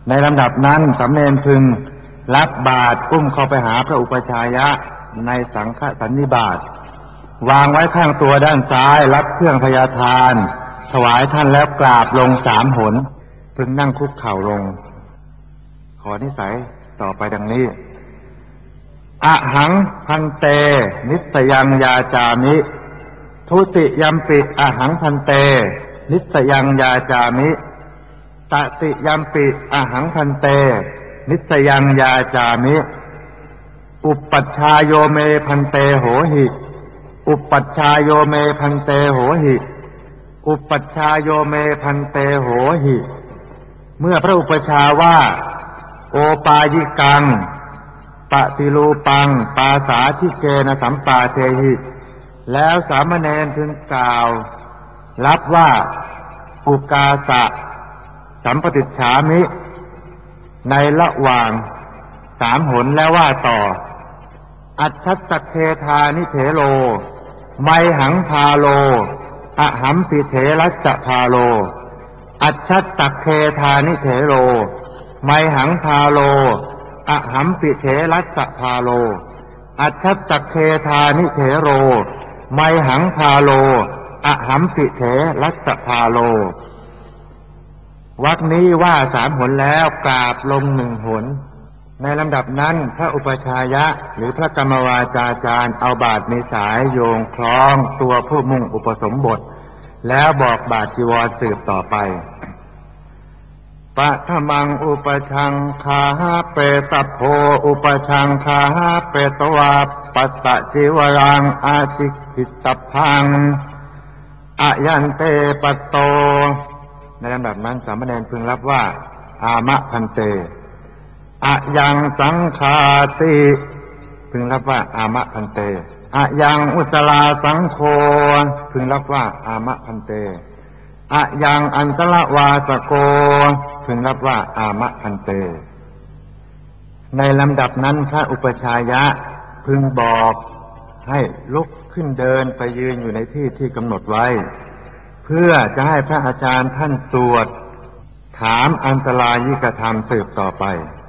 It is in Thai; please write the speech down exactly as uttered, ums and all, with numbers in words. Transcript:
ในลำดับนั้นสำเณรพึงรับบาตรอุ้มเข้าไปหาพระอุปชายะในสังฆสันนิบาตวางไว้ข้างตัวด้านซ้ายรับเครื่องพยาทานถวายท่านแล้วกราบลงสามหนพึงนั่งคุกเข่าลงขอนิสัยต่อไปดังนี้อะหังพันเตนิสยังยาจามิทุติยัมปิอะหังพันเตนิสยังยาจามิตติยัมปิอะหังพันเตนิสยังยาจามิอุปัชฌายโยเมพันเตโหหิอุปัชฌายโยเมพันเตโหหิอุปัชฌายโยเมพันเตโหหิเมื่อพระอุปชาว่าโอปายิกังปฏิรูปังปาสาธิเกนะสัมปาเทหิแล้วสามเณรพึงกล่าวรับว่าอุกาสะสัมปติจฉามิในระหว่างสามหนแล้วว่าต่ออัจฉัตตเคธานิเถโลไมหังพาโลอหัมปิเถรัสสะพาโลอัจฉัตตเคธานิเถโลไมหังพาโลอหัมปิเถรัสสะพาโลอัจฉัตตเคธานิเถโรไมหังพาโลอหัมปิเถรัสสะพาโลวรรคนี้ว่าสามหนแล้วกราบลงหนึ่งหนในลำดับนั้นพระอุปชายะหรือพระกรรมวาจาจารย์เอาบาตรมีสายโยงคล้องตัวผู้มุ่งอุปสมบทแล้วบอกบาตรจีวรสืบต่อไปปะทมังอุปชังคาหาเปตโพอุปชังคาหาเปตวาปัสสะจิวรังอาจิกิตพังอายันเตปโตในลำดับนั้นสามเณรพึงรับว่าอามะพันเตอะยังสังฆาติพึงรับว่าอามะพันเตอะยังอุสลาสังโฆพึงรับว่าอามะพันเตอะยังอันตละวาสโกพึงรับว่าอามะพันเตในลำดับนั้นพระอุปชายะพึงบอกให้ลุกขึ้นเดินไปยืนอยู่ในที่ที่กำหนดไว้เพื่อจะให้พระอาจารย์ท่านสวดถามอันตรายิกธรรมสืบต่อไป